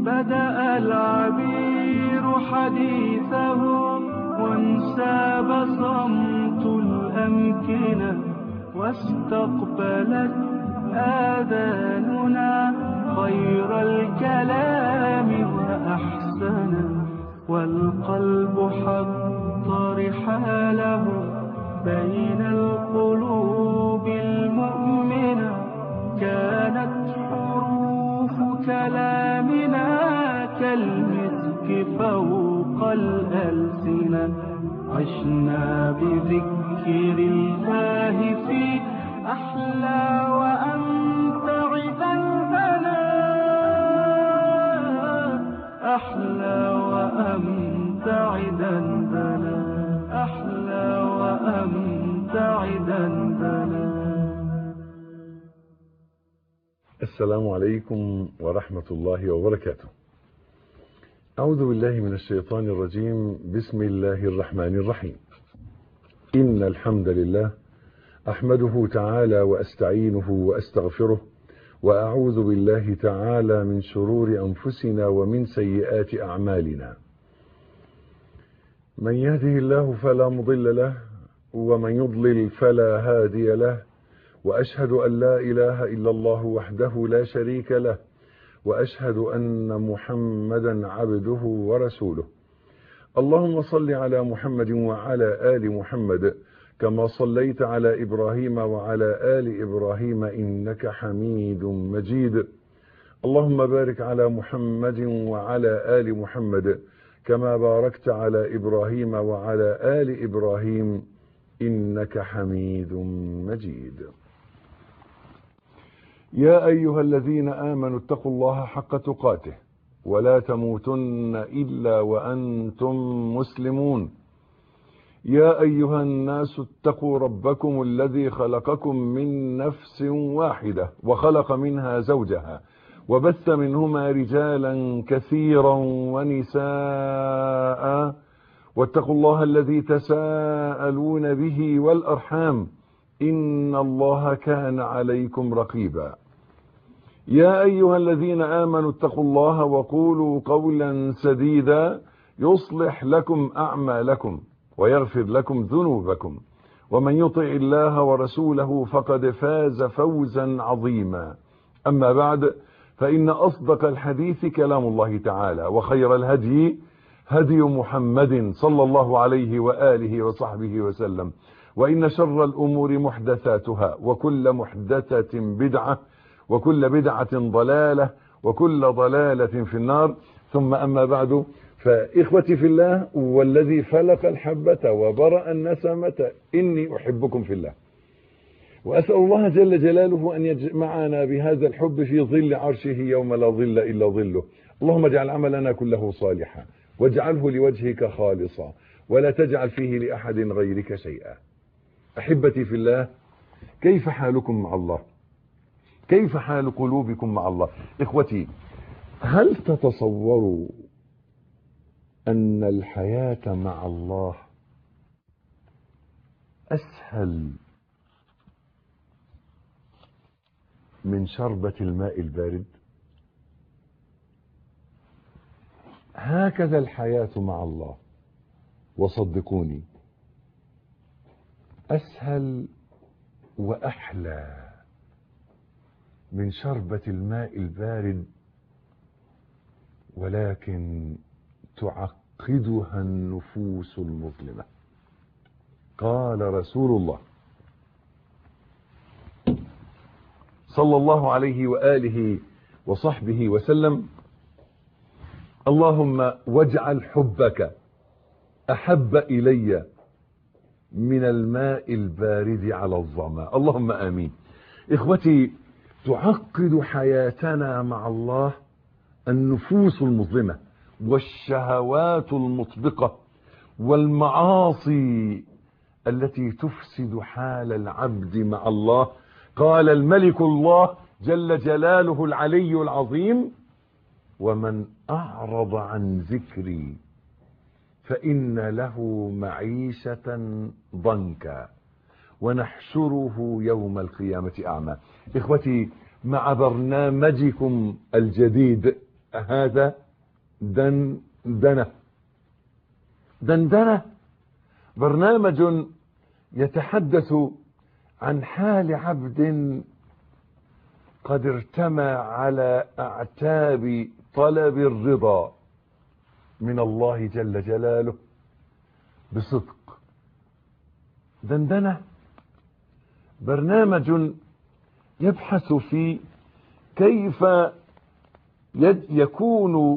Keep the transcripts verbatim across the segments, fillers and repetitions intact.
بدأ العبير حديثه وانساب صمت الأمكنة واستقبلت آذاننا خير الكلام وأحسنه والقلب حط رحاله بين القلوب المؤمنة كانت حروف كلامنا كالمسك فوق الألسنة عشنا بذكر الله في أحلى وأمتع ذنبنا أحلى وأمتع ذنبنا أحلى وأمتع ذنبنا. السلام عليكم ورحمة الله وبركاته. أعوذ بالله من الشيطان الرجيم. بسم الله الرحمن الرحيم. إن الحمد لله أحمده تعالى وأستعينه وأستغفره وأعوذ بالله تعالى من شرور أنفسنا ومن سيئات أعمالنا. من يهده الله فلا مضل له ومن يضلل فلا هادي له، وأشهد أن لا إله إلا الله وحده لا شريك له، وأشهد أن محمدا عبده ورسوله. اللهم صل على محمد وعلى آل محمد كما صليت على إبراهيم وعلى آل إبراهيم إنك حميد مجيد. اللهم بارك على محمد وعلى آل محمد كما باركت على إبراهيم وعلى آل إبراهيم إنك حميد مجيد. يا أيها الذين آمنوا اتقوا الله حق تقاته ولا تموتن إلا وأنتم مسلمون. يا أيها الناس اتقوا ربكم الذي خلقكم من نفس واحدة وخلق منها زوجها وبث منهما رجالا كثيرا ونساء، واتقوا الله الذي تساءلون به والأرحام إن الله كان عليكم رقيبا. يا أيها الذين آمنوا اتقوا الله وقولوا قولا سديدا يصلح لكم أعمالكم ويغفر لكم ذنوبكم، ومن يطع الله ورسوله فقد فاز فوزا عظيما. أما بعد، فإن أصدق الحديث كلام الله تعالى، وخير الهدي هدي محمد صلى الله عليه وآله وصحبه وسلم، وإن شر الأمور محدثاتها، وكل محدثة بدعة، وكل بدعة ضلالة، وكل ضلالة في النار. ثم أما بعد، فإخوتي في الله والذي فلق الحبة وبرأ النسمة إني أحبكم في الله، وأسأل الله جل جلاله أن يجمعنا بهذا الحب في ظل عرشه يوم لا ظل إلا ظله. اللهم اجعل عملنا كله صالحا واجعله لوجهك خالصا ولا تجعل فيه لأحد غيرك شيئا. أحبتي في الله، كيف حالكم مع الله؟ كيف حال قلوبكم مع الله؟ إخوتي، هل تتصوروا أن الحياة مع الله أسهل من شربة الماء البارد؟ هكذا الحياة مع الله، وصدقوني أسهل وأحلى من شربة الماء البارد، ولكن تعقدها النفوس المظلمة. قال رسول الله صلى الله عليه وآله وصحبه وسلم: اللهم واجعل حبك أحب إلي من الماء البارد على الظما. اللهم آمين. إخوتي، تعقد حياتنا مع الله النفوس المظلمة والشهوات المطبقة والمعاصي التي تفسد حال العبد مع الله. قال الملك الله جل جلاله العلي العظيم: ومن أعرض عن ذكري فإن له معيشة ضنكا ونحشره يوم القيامة أعمى. إخوتي، مع برنامجكم الجديد هذا دندنة. دندنة برنامج يتحدث عن حال عبد قد ارتمى على أعتاب طلب الرضا من الله جل جلاله بصدق. دندنة برنامج يبحث في كيف يكون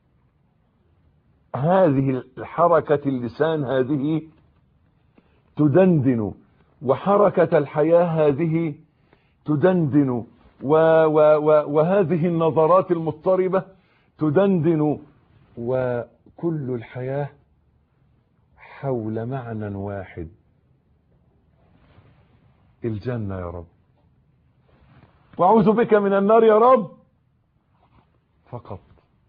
هذه الحركة اللسان هذه تدندن، وحركة الحياة هذه تدندن، و و و وهذه النظرات المضطربة تدندن، وكل الحياة حول معنى واحد: الجنة يا رب، وأعوذ بك من النار يا رب فقط.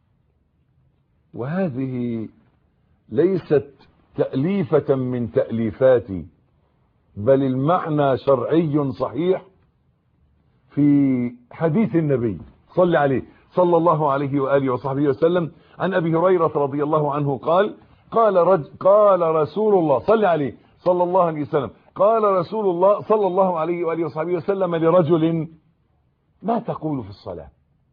وهذه ليست تأليفة من تأليفاتي، بل المعنى شرعي صحيح في حديث النبي صل عليه صلى الله عليه وآله وصحبه وسلم عن أبي هريرة رضي الله عنه قال قال, رج قال رسول الله صل عليه صلى الله عليه وسلم قال رسول الله صلى الله عليه وآله وصحبه وسلم لرجل: ما تقول في الصلاة؟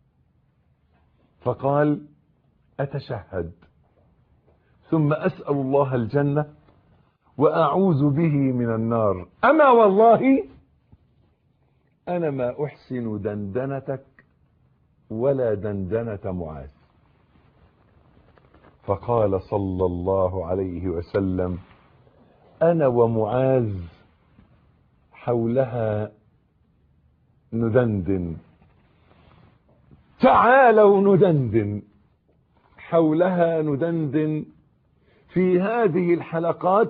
فقال: أتشهد ثم أسأل الله الجنة وأعوذ به من النار، أما والله أنا ما أحسن دندنتك ولا دندنة معاذ. فقال صلى الله عليه وسلم: أنا ومعاذ حولها ندندن، تعالوا ندندن حولها ندندن في هذه الحلقات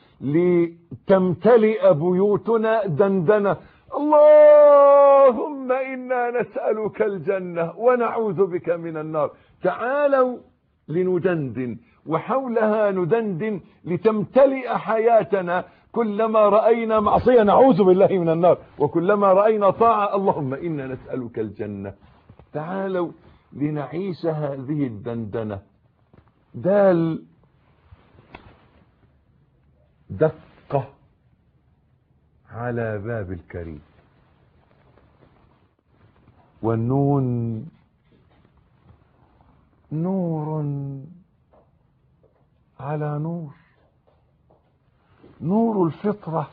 لتمتلئ بيوتنا دندنة. اللهم إنا نسألك الجنة ونعوذ بك من النار. تعالوا لندندن وحولها ندندن لتمتلئ حياتنا. كلما رأينا معصية نعوذ بالله من النار، وكلما رأينا طاعة اللهم إنا نسألك الجنة. تعالوا لنعيش هذه الدندنة. دال دقة على باب الكريم، والنون نور على نور، نور الفطرة،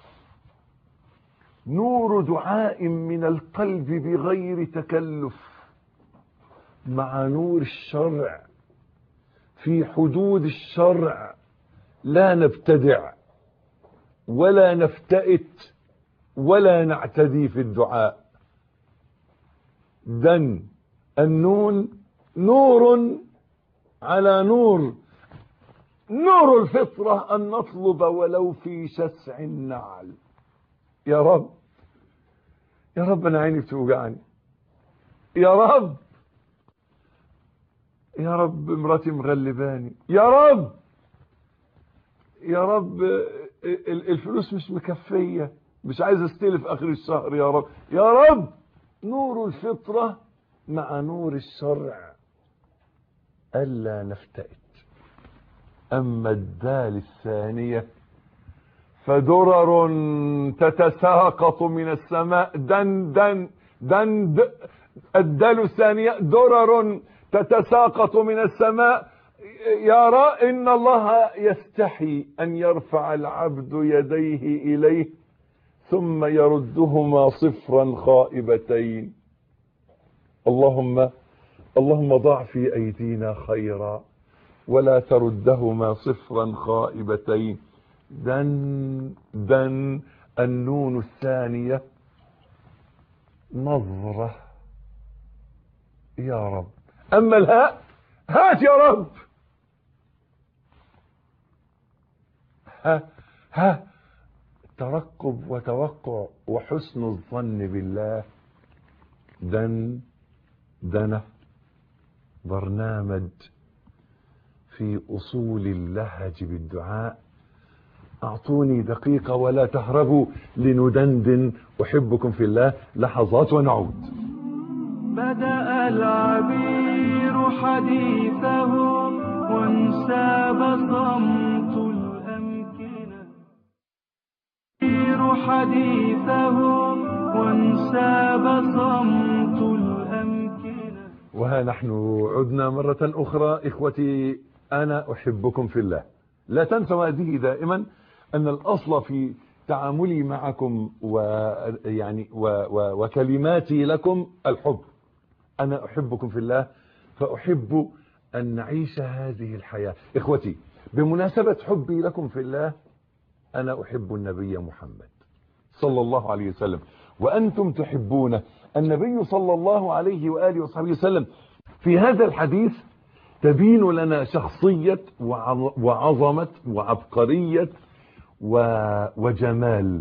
نور دعاء من القلب بغير تكلف، مع نور الشرع في حدود الشرع، لا نبتدع ولا نفتئت ولا نعتدي في الدعاء. دن النون نور على نور، نور الفطرة أن نطلب ولو في شسع النعل. يا رب يا رب أنا عيني بتوجعني، يا رب يا رب مراتي مغلباني، يا رب يا رب الفلوس مش مكفية، مش عايز استلف اخر الشهر، يا رب يا رب. نور الفطرة مع نور الشرع، ألا نفتئت. أما الدال الثانية فدرر تتساقط من السماء. دن دن دن د الدال الثانية درر تتساقط من السماء. يرى إن الله يستحي أن يرفع العبد يديه إليه ثم يردهما صفرا خائبتين. اللهم اللهم ضع في أيدينا خيرا ولا تردهما صفرا خائبتين. دن دن النون الثانية نظرة يا رب. أما الهاء هات يا رب. ها ها ترقب وتوقع وحسن الظن بالله. دن دنة برنامج في أصول اللهج بالدعاء. أعطوني دقيقة ولا تهربوا لندندن. أحبكم في الله. لحظات ونعود. بدأ العبير حديثه وانساب صمت الأمكنة أثير حديثه وانساب صمت الأمكنة. وها نحن عدنا مرة أخرى. إخوتي أنا أحبكم في الله. لا تنسوا هذه دائما أن الأصل في تعاملي معكم ويعني و و وكلماتي لكم الحب. أنا أحبكم في الله فأحب أن نعيش هذه الحياة. إخوتي بمناسبة حبي لكم في الله أنا أحب النبي محمد صلى الله عليه وسلم وأنتم تحبون النبي صلى الله عليه وآله وصحبه وسلم. في هذا الحديث تبين لنا شخصية وعظمة وعبقرية وجمال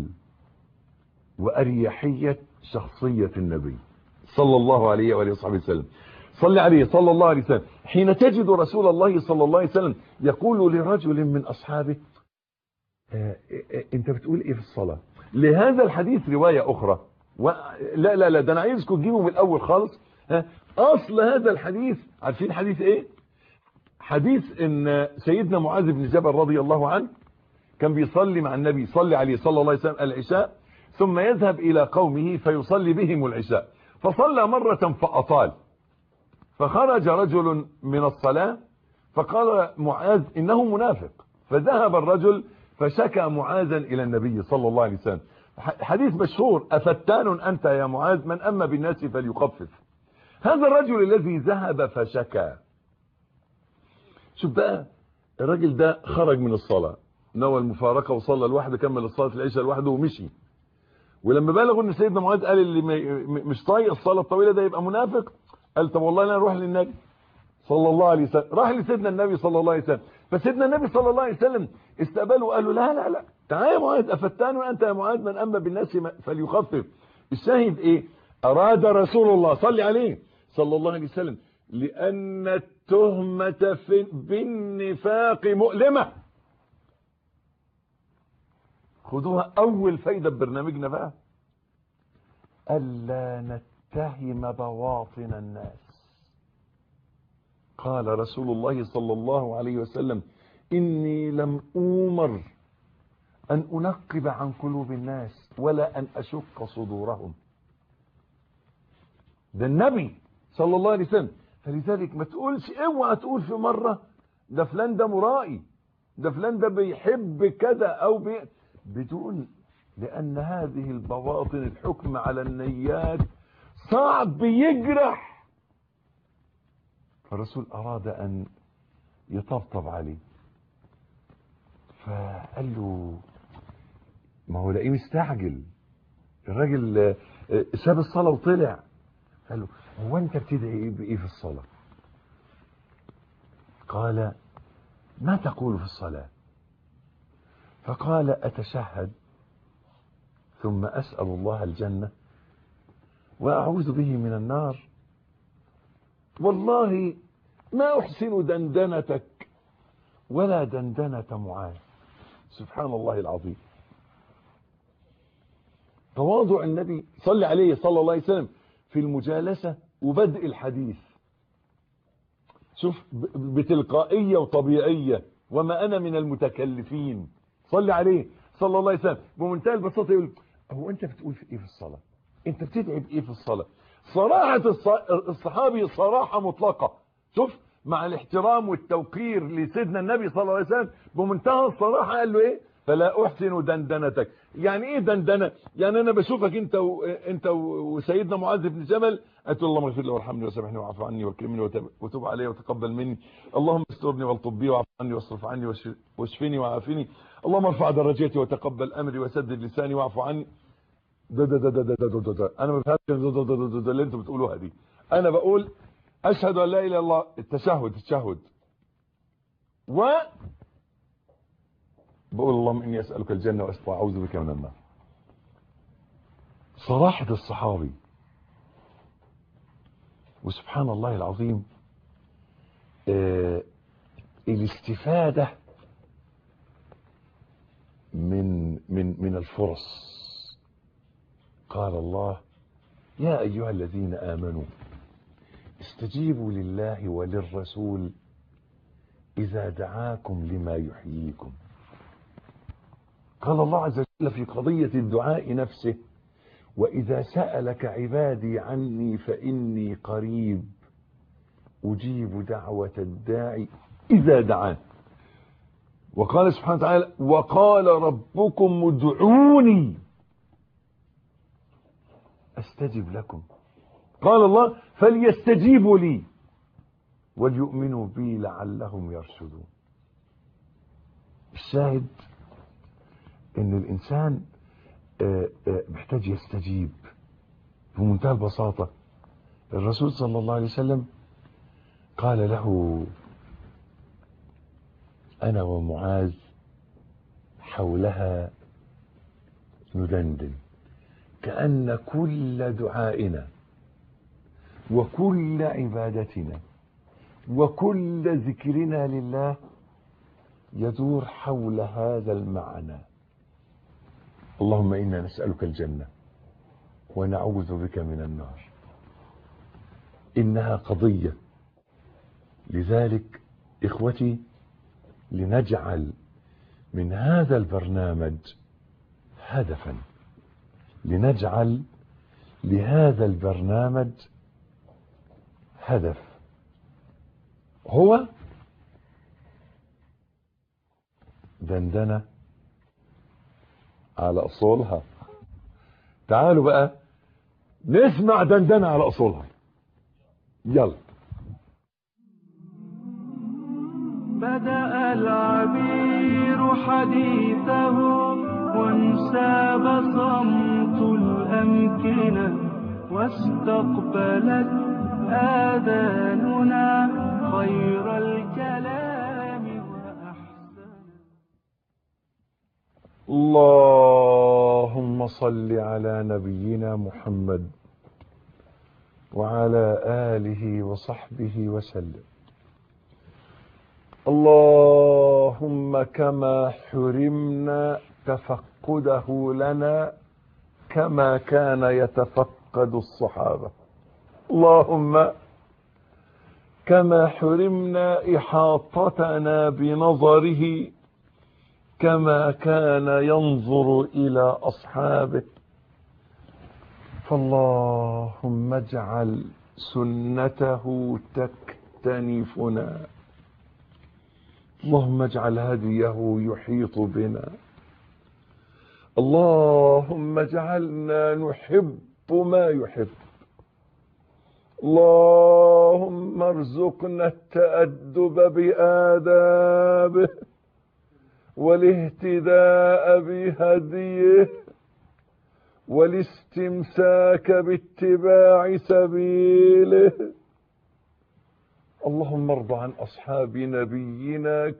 وأريحية شخصية النبي صلى الله عليه وآله وصحبه وسلم. صلى عليه صلى الله عليه وسلم حين تجد رسول الله صلى الله عليه وسلم يقول لرجل من أصحابه اه اه انت بتقول ايه في الصلاة؟ لهذا الحديث رواية أخرى و... لا لا لا ده أنا عايزكم تجيبوا من الأول خالص. ها أصل هذا الحديث عارفين حديث ايه؟ حديث ان سيدنا معاذ بن جبل رضي الله عنه كان بيصلي مع النبي صلى عليه صلى الله عليه وسلم العشاء ثم يذهب إلى قومه فيصلي بهم العشاء فصلى مرة فأطال فخرج رجل من الصلاة فقال معاذ إنه منافق فذهب الرجل فشكى معاذا إلى النبي صلى الله عليه وسلم. حديث مشهور أفتان أنت يا معاذ من أما بالناس فليخفف. هذا الرجل الذي ذهب فشكى شوف بقى الرجل ده خرج من الصلاة نوى المفارقة وصلى لوحده كمل الصلاة العشاء لوحده ومشي. ولما بلغوا ان سيدنا معاذ قال اللي مش طايق الصلاة الطويلة ده يبقى منافق قال طب والله انا اروح للنبي صلى الله عليه وسلم. راح لسيدنا النبي صلى الله عليه وسلم فسيدنا النبي صلى الله عليه وسلم استقبله وقال له لا لا لا تعال يا معاذ أفتان وأنت يا معاذ من أما بالناس فليخفف. الشاهد ايه؟ أراد رسول الله صلى عليه صلى الله عليه وسلم لأن التهمة في بالنفاق مؤلمة. خدوها أول فايدة ببرنامجنا بقى ألا نتهم بواطن الناس. قال رسول الله صلى الله عليه وسلم إني لم أؤمر أن أنقب عن قلوب الناس ولا أن أشق صدورهم. ده النبي صلى الله عليه وسلم. فلذلك ما تقولش اوعى تقول في مرة ده فلان ده مرائي ده فلان ده بيحب كذا أو بي... بدون لأن هذه البواطن الحكم على النيات صعب يجرح. فالرسول أراد أن يطبطب عليه فقال له ما هو لاقيه مستعجل الراجل ساب الصلاة وطلع. قال له هو انت بتدعي بايه في الصلاة؟ قال ما تقول في الصلاة؟ فقال أتشهد ثم أسأل الله الجنة وأعوذ به من النار والله ما أحسن دندنتك ولا دندنة معاذ. سبحان الله العظيم. تواضع النبي صلى عليه صلى الله عليه وسلم في المجالسة وبدء الحديث. شوف بتلقائية وطبيعية وما أنا من المتكلفين صلى عليه صلى الله عليه وسلم بمنتهى البساطة يقول هو أنت بتقول في إيه في الصلاة؟ أنت بتدعي بإيه في الصلاة؟ صراحة الصحابي صراحة مطلقة. شوف مع الاحترام والتوقير لسيدنا النبي صلى الله عليه وسلم بمنتهى الصراحة قال له إيه؟ فلا أحسن دندنتك. يعني إيه دندنة؟ يعني أنا بشوفك أنت و... أنت وسيدنا معاذ بن جبل أتوا اللهم اغفر لي وارحمني وسامحني واعف عني واكرمني وتب... وتب علي وتقبل مني. اللهم استرني والطب بي واعف عني واصرف عني واشف... واشفني وعافني. اللهم ارفع درجاتي وتقبل أمري وسدد لساني واعف عني. ده ده ده ده ده ده ده ده أنا ما بفهمش ده ده ده ده ده اللي أنتوا بتقولوها دي. أنا بقول أشهد أن لا إله إلا الله التشهد التشهد و بقول اللهم إني أسألك الجنة وأعوذ بك من النار. صراحة الصحابي وسبحان الله العظيم آه الاستفادة من من من الفرص. قال الله يا أيها الذين آمنوا استجيبوا لله وللرسول إذا دعاكم لما يحييكم. قال الله عز وجل في قضية الدعاء نفسه: وإذا سألك عبادي عني فإني قريب أجيب دعوة الداعي إذا دعان. وقال سبحانه وتعالى: وقال ربكم ادعوني أستجب لكم. قال الله: فليستجيبوا لي وليؤمنوا بي لعلهم يرشدون. الشاهد ان الانسان محتاج يستجيب بمنتهى البساطة. الرسول صلى الله عليه وسلم قال له: انا ومعاذ حولها ندندن، كأن كل دعائنا وكل عبادتنا وكل ذكرنا لله يدور حول هذا المعنى: اللهم إنا نسألك الجنة ونعوذ بك من النار. إنها قضية. لذلك إخوتي، لنجعل من هذا البرنامج هدفا، لنجعل لهذا البرنامج هدف، هو دندنة على أصولها. تعالوا بقى نسمع دندنة على أصولها. يلا. بدأ العبير حديثه وانساب صمت الأمكنة، واستقبلت آذاننا خير الكلام وأحسن. اللهم صل على نبينا محمد وعلى آله وصحبه وسلم. اللهم كما حرمنا تفقده لنا كما كان يتفقد الصحابة، اللهم كما حرمنا إحاطتنا بنظره كما كان ينظر إلى أصحابه، فاللهم اجعل سنته تكتنفنا، اللهم اجعل هديه يحيط بنا، اللهم اجعلنا نحب ما يحب، اللهم ارزقنا التأدب بآدابه والاهتداء بهديه والاستمساك باتباع سبيله. اللهم ارض عن أصحاب نبينا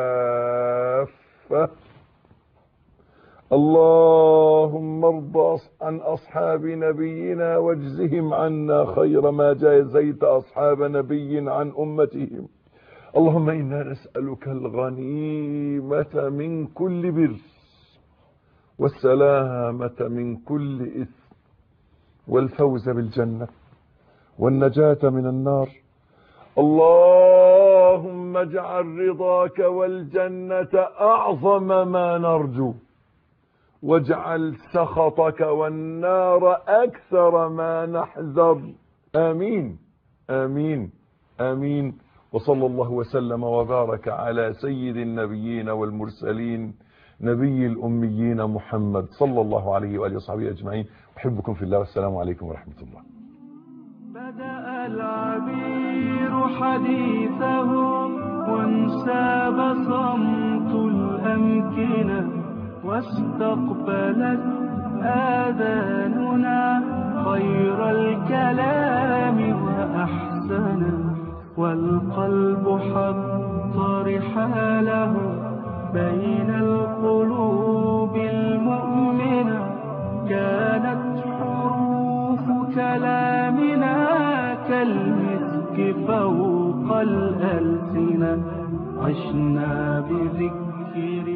كافة، اللهم ارض عن أصحاب نبينا واجزهم عنا خير ما جازيت أصحاب نبي عن أمتهم. اللهم إنا نسألك الغنيمة من كل بر والسلامة من كل إثم والفوز بالجنة والنجاة من النار. اللهم اجعل رضاك والجنة أعظم ما نرجو، واجعل سخطك والنار أكثر ما نحذر. آمين آمين آمين. وصلى الله وسلم وبارك على سيد النبيين والمرسلين نبي الأميين محمد صلى الله عليه وآله وصحبه أجمعين. أحبكم في الله والسلام عليكم ورحمة الله. بدأ العبير حديثه وانساب صمت الأمكنة، واستقبلت آذاننا خير الكلام وأحسنه، والقلب حط رحاله بين القلوب المؤمنة. كانت حروف كلامنا كالمسك فوق الألسنة، عشنا بذكر